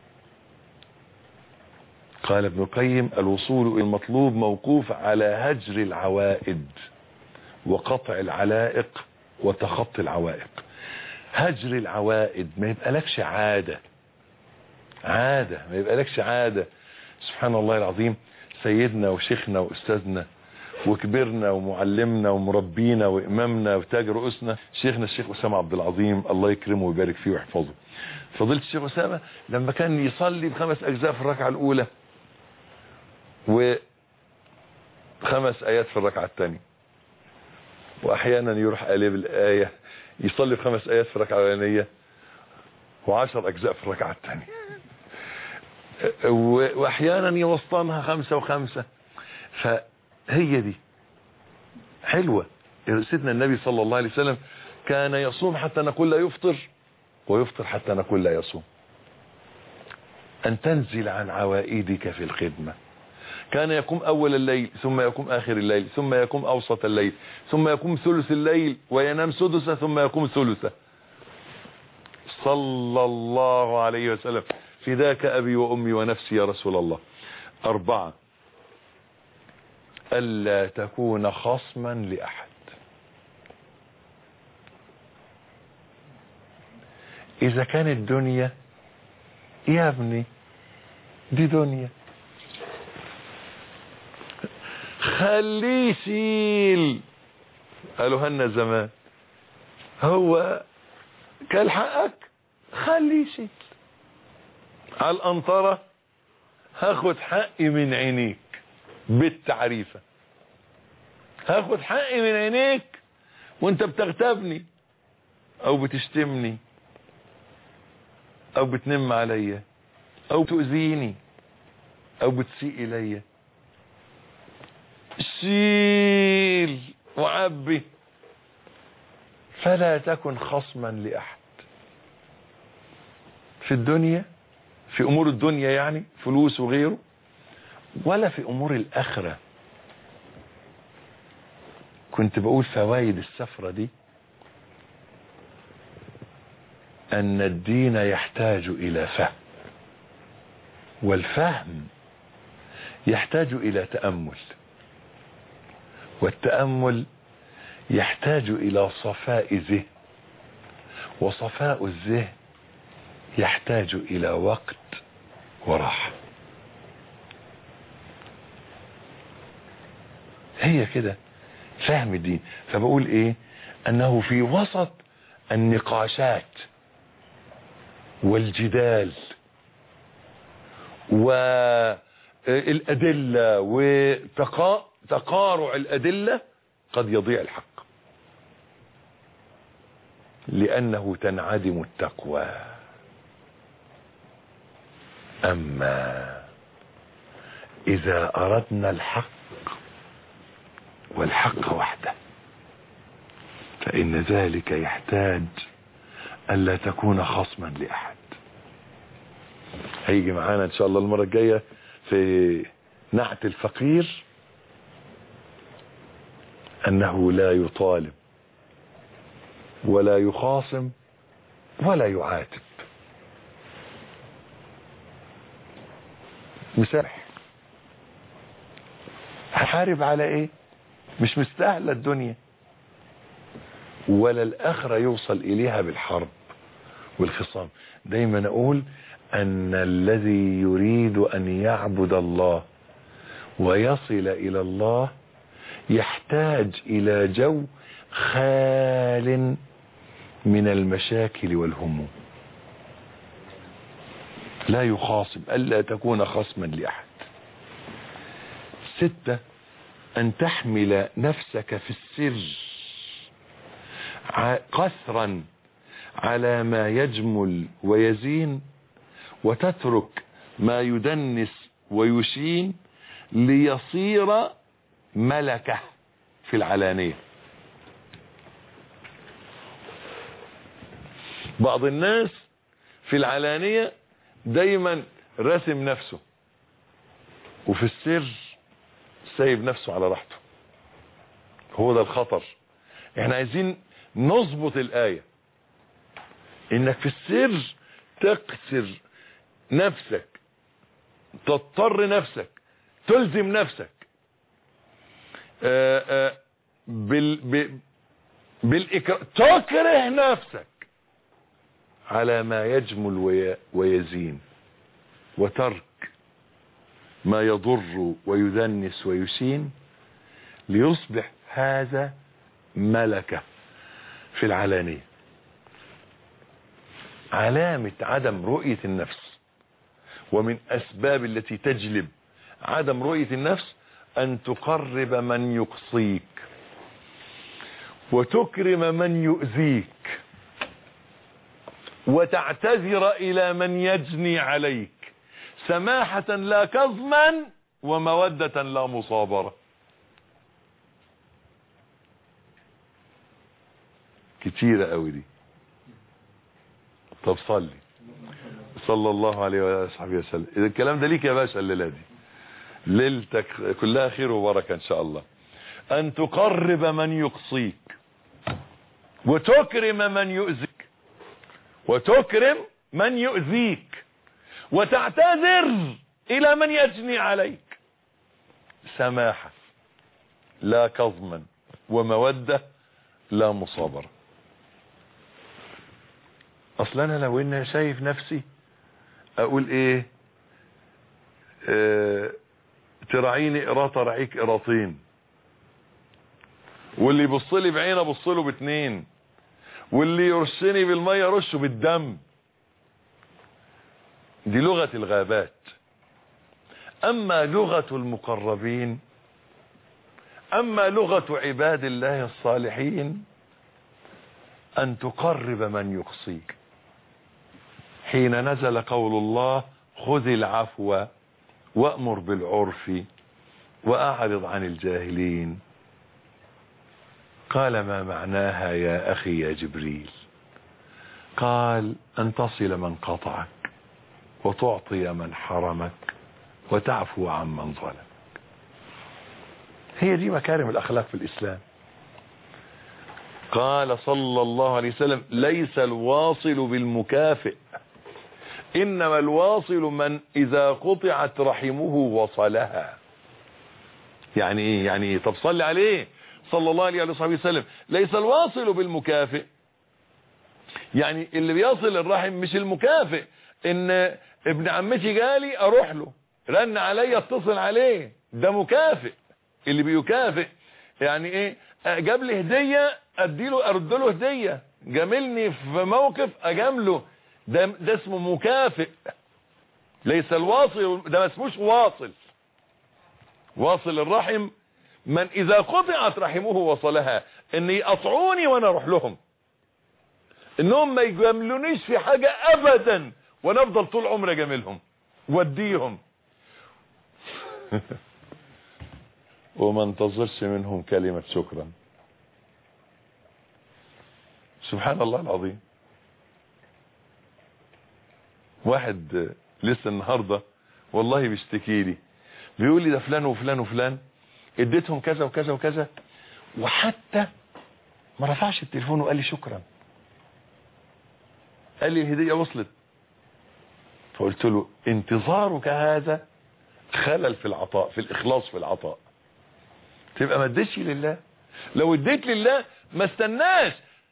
قال ابن القيم: الوصول إلى المطلوب موقوف على هجر العوائد وقطع العلائق وتخطي العوائق. هجر العوائد، ما يبقى لكش عادة، ما يبقى لكش عادة. سبحان الله العظيم، سيدنا وشيخنا وأستاذنا وكبرنا ومعلمنا ومربينا وإمامنا وتاج رؤوسنا شيخنا الشيخ أسامة عبد العظيم، الله يكرمه ويبارك فيه ويحفظه. فضيلة الشيخ أسامة لما كان يصلي ب5 أجزاء في الركعة الأولى و5 آيات في الركعة الثانية، وأحيانا يروح قلب الآية يصلي ب5 آيات في الركعة الأولانية و10 أجزاء في الركعة الثانية، وأحيانا يوسطنها 5 و5. فهي دي حلوة. سيدنا النبي صلى الله عليه وسلم كان يصوم حتى نقول لا يفطر، ويفطر حتى نقول لا يصوم. أن تنزل عن عوائدك في الخدمة. كان يقوم أول الليل، ثم يقوم آخر الليل، ثم يقوم أوسط الليل، ثم يقوم ثلث الليل وينام سدسه، ثم يقوم ثلثه، صلى الله عليه وسلم. فداك أبي وأمي ونفسي يا رسول الله. 4: ألا تكون خصما لأحد. إذا كانت الدنيا، يا ابني دي دنيا، خليه يشيل. قالوا هنا زمان، هو كان حقك خليه يشيل. على الأنطرة هاخد حقي من عينيك بالتعريفة، هاخد حقي من عينيك وانت بتغتابني او بتشتمني او بتنم عليا او تؤذيني او بتسيء الي. شيل وعبي. فلا تكن خصما لأحد في الدنيا، في امور الدنيا يعني فلوس وغيره، ولا في امور الاخرة. كنت بقول فوائد السفرة دي ان الدين يحتاج الى فهم، والفهم يحتاج الى تأمل، والتأمل يحتاج الى صفاء ذهن، وصفاء الذهن يحتاج الى وقت وراحة. هي كده فهم الدين. فبقول ايه؟ انه في وسط النقاشات والجدال والأدلة وتقارع الأدلة قد يضيع الحق، لأنه تنعدم التقوى. أما إذا أردنا الحق والحق وحده فإن ذلك يحتاج ألا تكون خصما لأحد. هيجي معانا إن شاء الله المرة الجاية في نعت الفقير أنه لا يطالب ولا يخاصم ولا يعاتب، مسامح. هحارب على ايه؟ مش مستاهله الدنيا ولا الآخرة يوصل إليها بالحرب والخصام. دايما أقول أن الذي يريد أن يعبد الله ويصل إلى الله يحتاج إلى جو خال من المشاكل والهموم، لا يخاصم، ألا تكون خصما لأحد. 6، أن تحمل نفسك في السر قثرا على ما يجمل ويزين، وتترك ما يدنس ويشين ليصير ملكة في العلانية. بعض الناس في العلانية دايما راسم نفسه وفي السر سايب نفسه على راحته. هو ده الخطر. احنا عايزين نظبط الآية، انك في السر تكسر نفسك، تضطر نفسك، تلزم نفسك تكره نفسك على ما يجمل ويزين، وترك ما يضر ويدنس ويسين، ليصبح هذا ملكة في العلانية. علامة عدم رؤية النفس ومن أسباب التي تجلب عدم رؤية النفس أن تقرب من يقصيك وتكرم من يؤذيك وتعتذر إلى من يجني عليك، سماحة لا كظما ومودة لا مصابرة. كتيرة قوي دي. طب صلى الله عليه وعلى اصحابه وسلم. اذا الكلام ده ليك يا باشا الليله دي، ليلتك كلها خير وبركه ان شاء الله. ان تقرب من يقصيك وتكرم من يؤذيك وتكرم من يؤذيك وتعتذر الى من يجني عليك، سماحة لا كظما ومودة لا مصابرة. اصلا انا لو اني شايف نفسي اقول ايه؟ تراعيني قراطة رعيك قراطين، واللي يبص لي بعينه ابص له باتنين، واللي يرشني بالميه رشه بالدم. دي لغة الغابات. اما لغة المقربين، اما لغة عباد الله الصالحين، ان تقرب من يقصيك. حين نزل قول الله خذ العفو وأمر بالعرف وأعرض عن الجاهلين، قال ما معناها يا أخي يا جبريل؟ قال أن تصل من قطعك وتعطي من حرمك وتعفو عن من ظلمك. هي دي مكارم الأخلاق في الإسلام. قال صلى الله عليه وسلم ليس الواصل بالمكافئ، إنما الواصل من إذا قطعت رحمه وصلها. يعني إيه؟ يعني إيه؟ طب صلي عليه صلى الله عليه وسلم. ليس الواصل بالمكافئ، يعني اللي بيصل الرحم مش المكافئ. إن ابن عمتي جالي أروح له، رن علي اتصل عليه، ده مكافئ. اللي بيكافئ يعني إيه؟ جاب لي هدية أديله، أرد له هدية، جاملني في موقف أجامله، ده اسمه مكافئ. ليس الواصل، ده ما اسموش واصل. واصل الرحم من اذا قطعت رحمه وصلها، ان يقطعوني وانا اروح لهم، انهم ما يجاملونيش في حاجة ابدا وانا افضل طول عمري اجاملهم واديهم وما انتظرش منهم كلمة شكرا. سبحان الله العظيم. واحد لسه النهاردة والله بيشتكي لي، بيقول لي ده فلان وفلان وفلان اديتهم كذا وكذا وكذا وحتى ما رفعش التليفون وقال لي شكرا، قال لي الهدية وصلت. فقلت له انتظارك هذا خلل في العطاء، في الإخلاص في العطاء. تبقى ما اديتش لله. لو اديت لله ما استناش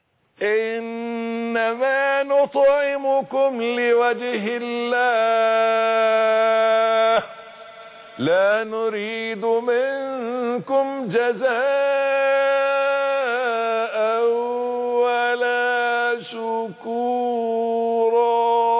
إنما نطعمكم لوجه الله لا نريد منكم جزاء ولا شكورا.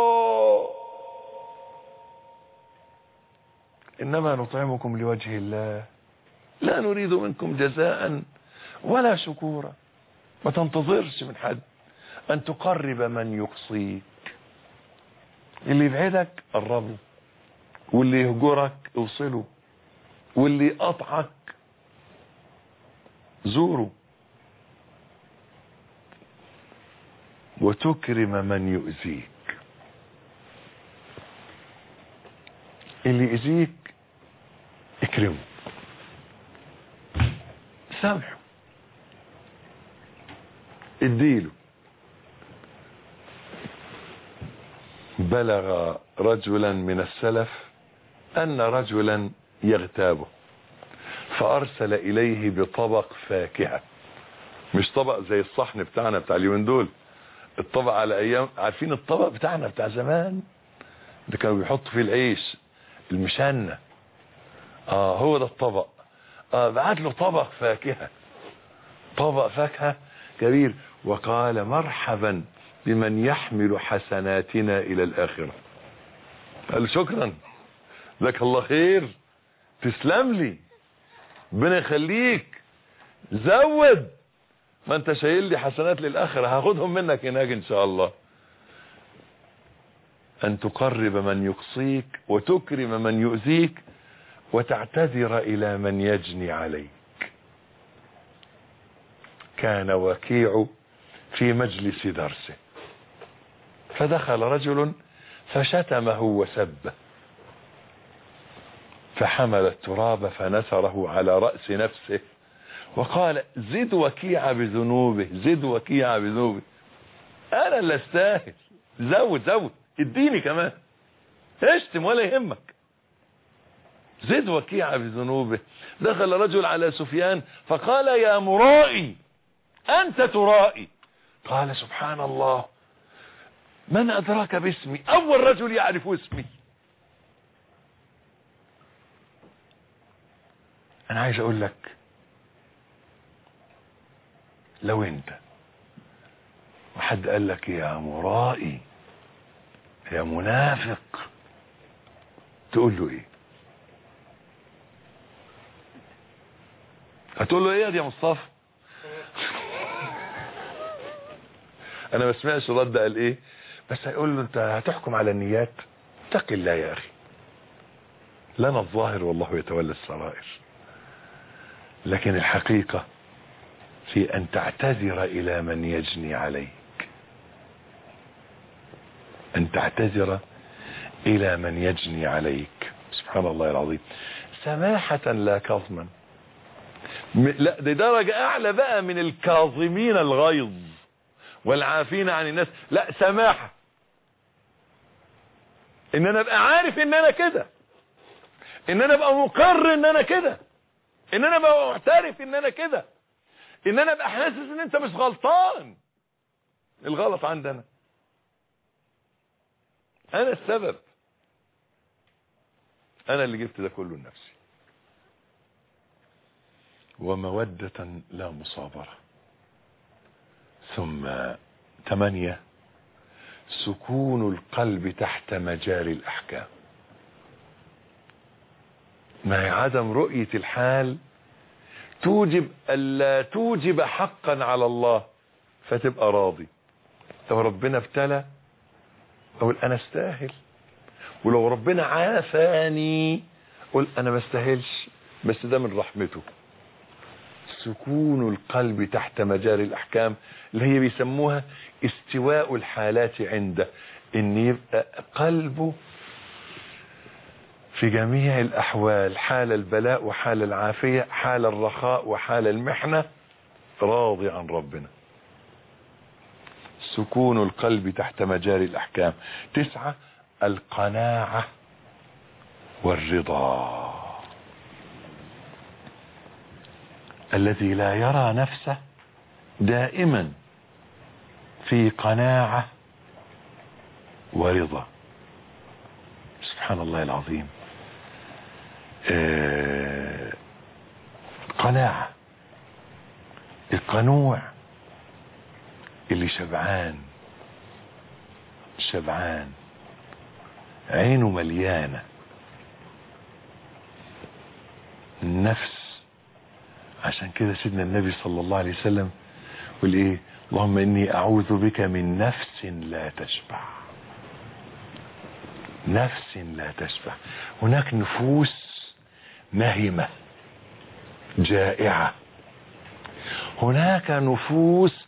إنما نطعمكم لوجه الله لا نريد منكم جزاء ولا شكورا. ما تنتظرش من حد أن تقرب من يقصيك. اللي يبعدك قربه، واللي يهجرك اوصله، واللي يقطعك زوره. وتكرم من يؤذيك. اللي يؤذيك اكرمه، سامحه، اديله. بلغ رجلا من السلف أن رجلا يغتابه فأرسل إليه بطبق فاكهة، مش طبق زي الصحن بتاعنا بتاع اليومين دول، الطبق على أيام، عارفين الطبق بتاعنا بتاع زمان اللي كانوا بيحطوا فيه العيش المشنة، هو ده الطبق. بعت له طبق فاكهة، طبق فاكهة كبير، وقال مرحبا بمن يحمل حسناتنا إلى الآخرة. قال شكرا، جزاك الله خير، تسلم لي، ربنا يخليك، زود، ما انت شايل لي حسنات للآخرة، هاخدهم منك هناك ان شاء الله. ان تقرب من يقصيك وتكرم من يؤذيك وتعتذر الى من يجني عليك. كان وكيع في مجلس درسه فدخل رجل فشتمه وسبه، فحمل التراب فنثره على رأس نفسه وقال زد وكيع بذنوبه، زد وكيع بذنوبه، انا اللي استاهل، زود اديني كمان، اشتم ولا يهمك، زد وكيع بذنوبه. دخل رجل على سفيان فقال يا مرائي انت ترائي. قال سبحان الله، من ادراك باسمي؟ اول رجل يعرف اسمي. انا عايز اقول لك، لو انت وحد قال لك يا مرائي يا منافق، تقول له ايه؟ هتقول له ايه يا مصطفى؟ انا ما سمعش رد قال ايه، بس هيقول له انت هتحكم على النيات؟ اتق الله يا اخي، لنا الظاهر والله يتولى السرائر. لكن الحقيقة في ان تعتذر الى من يجني عليك، ان تعتذر الى من يجني عليك. سبحان الله العظيم، سماحة لا كظما. لا، دي درجة اعلى بقى من الكاظمين الغيظ والعافين عن الناس. لا، سماحة، ان انا ابقى عارف ان انا كده، ان انا ابقى مقر ان انا كده، ان انا ابقى معترف ان انا كده، ان انا ابقى حاسس ان انت مش غلطان. الغلط عندنا، انا السبب، انا اللي جبت ده كله لنفسي. ومودة لا مصابرة. ثم 8 سكون القلب تحت مجاري الأحكام. مع عدم رؤية الحال توجب ألا توجب حقا على الله، فتبقى راضي. لو ربنا ابتلى أقول أنا استاهل، ولو ربنا عافاني قل أنا ما استاهلش، بس ده من رحمته. سكون القلب تحت مجاري الأحكام، اللي هي بيسموها استواء الحالات عنده، ان يبقى قلبه في جميع الأحوال، حال البلاء وحال العافية، حال الرخاء وحال المحنة، راضي عن ربنا. سكون القلب تحت مجاري الأحكام. 9 القناعة والرضا. الذي لا يرى نفسه دائما في قناعة ورضا. سبحان الله العظيم. قناعة. القنوع اللي شبعان عينه مليانة. النفس. عشان كده سيدنا النبي صلى الله عليه وسلم يقول ايه؟ اللهم اني اعوذ بك من نفس لا تشبع. نفس لا تشبع. هناك نفوس نهمة جائعة. هناك نفوس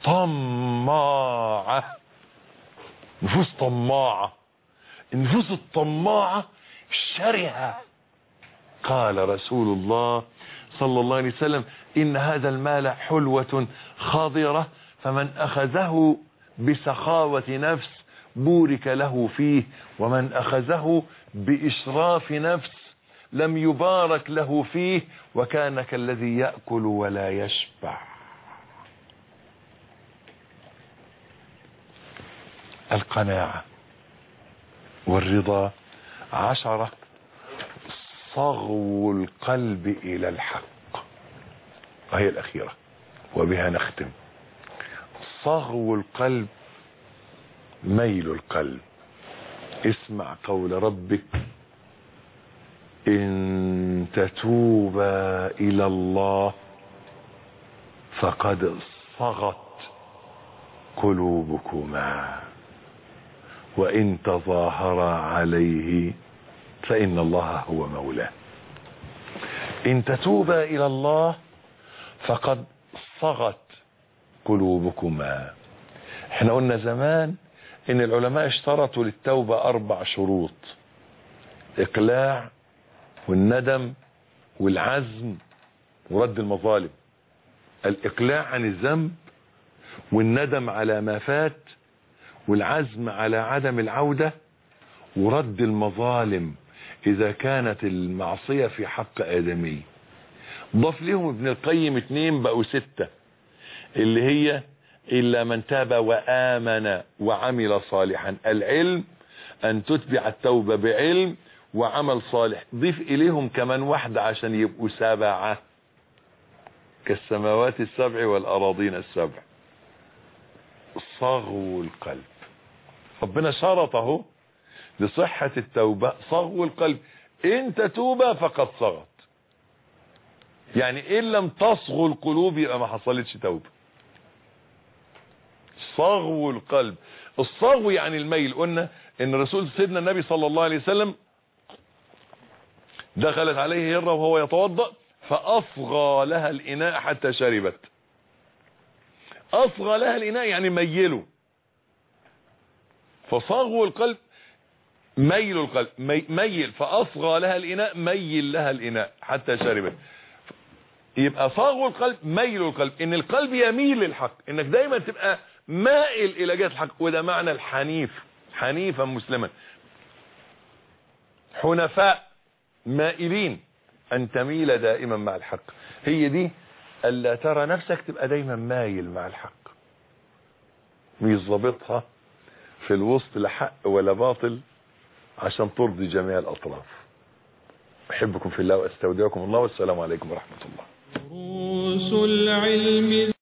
طماعة. نفوس طماعة. النفوس الطماعة شرهة. قال رسول الله صلى الله عليه وسلم إن هذا المال حلوة خاضرة فمن أخذه بسخاوة نفس بورك له فيه ومن أخذه بإشراف نفس لم يبارك له فيه وكان كالذي يأكل ولا يشبع. القناعة والرضا. 10 صغو القلب إلى الحق، وهي الأخيرة وبها نختم. صغو القلب ميل القلب. اسمع قول ربك إن تتوبا إلى الله فقد صغت قلوبكما وإن تظاهرا عليه فإن الله هو مولاه. إن تتوبا إلى الله فقد صغت قلوبكما. احنا قلنا زمان إن العلماء اشترطوا للتوبة 4 شروط: إقلاع والندم والعزم ورد المظالم. الإقلاع عن الذنب والندم على ما فات والعزم على عدم العودة ورد المظالم إذا كانت المعصية في حق آدمي. ضاف لهم ابن القيم 2 بقوا 6 اللي هي إلا من تاب وآمن وعمل صالحا. العلم أن تتبع التوبة بعلم وعمل صالح. ضيف إليهم كمان 1 عشان يبقوا 7 كالسماوات ال7 والأراضين ال7. صغو القلب. ربنا شرطه لصحة التوبة صغو القلب. إن تتوبة فقد صغت. يعني إن لم تصغو القلوب يبقى ما حصلتش توبة. صغو القلب. الصغو يعني الميل. قلنا ان رسول سيدنا النبي صلى الله عليه وسلم دخلت عليه هرة وهو يتوضأ فأصغى لها الإناء حتى شربت. أصغى لها الإناء يعني ميله. فصغو القلب ميل القلب. ميل فأصغى لها الإناء ميل لها الإناء حتى شربت. يبقى صغو القلب ميل القلب. ان القلب يميل للحق. انك دايما تبقى مائل الى جهة الحق. وده معنى الحنيف. حنيفا مسلما. حنفاء مائلين. ان تميل دائما مع الحق. هي دي الا ترى نفسك تبقى دايما مايل مع الحق. مش ظابطها في الوسط لا حق ولا باطل عشان ترضي جميع الاطراف. احبكم في الله واستودعكم الله والسلام عليكم ورحمة الله. دروس العلم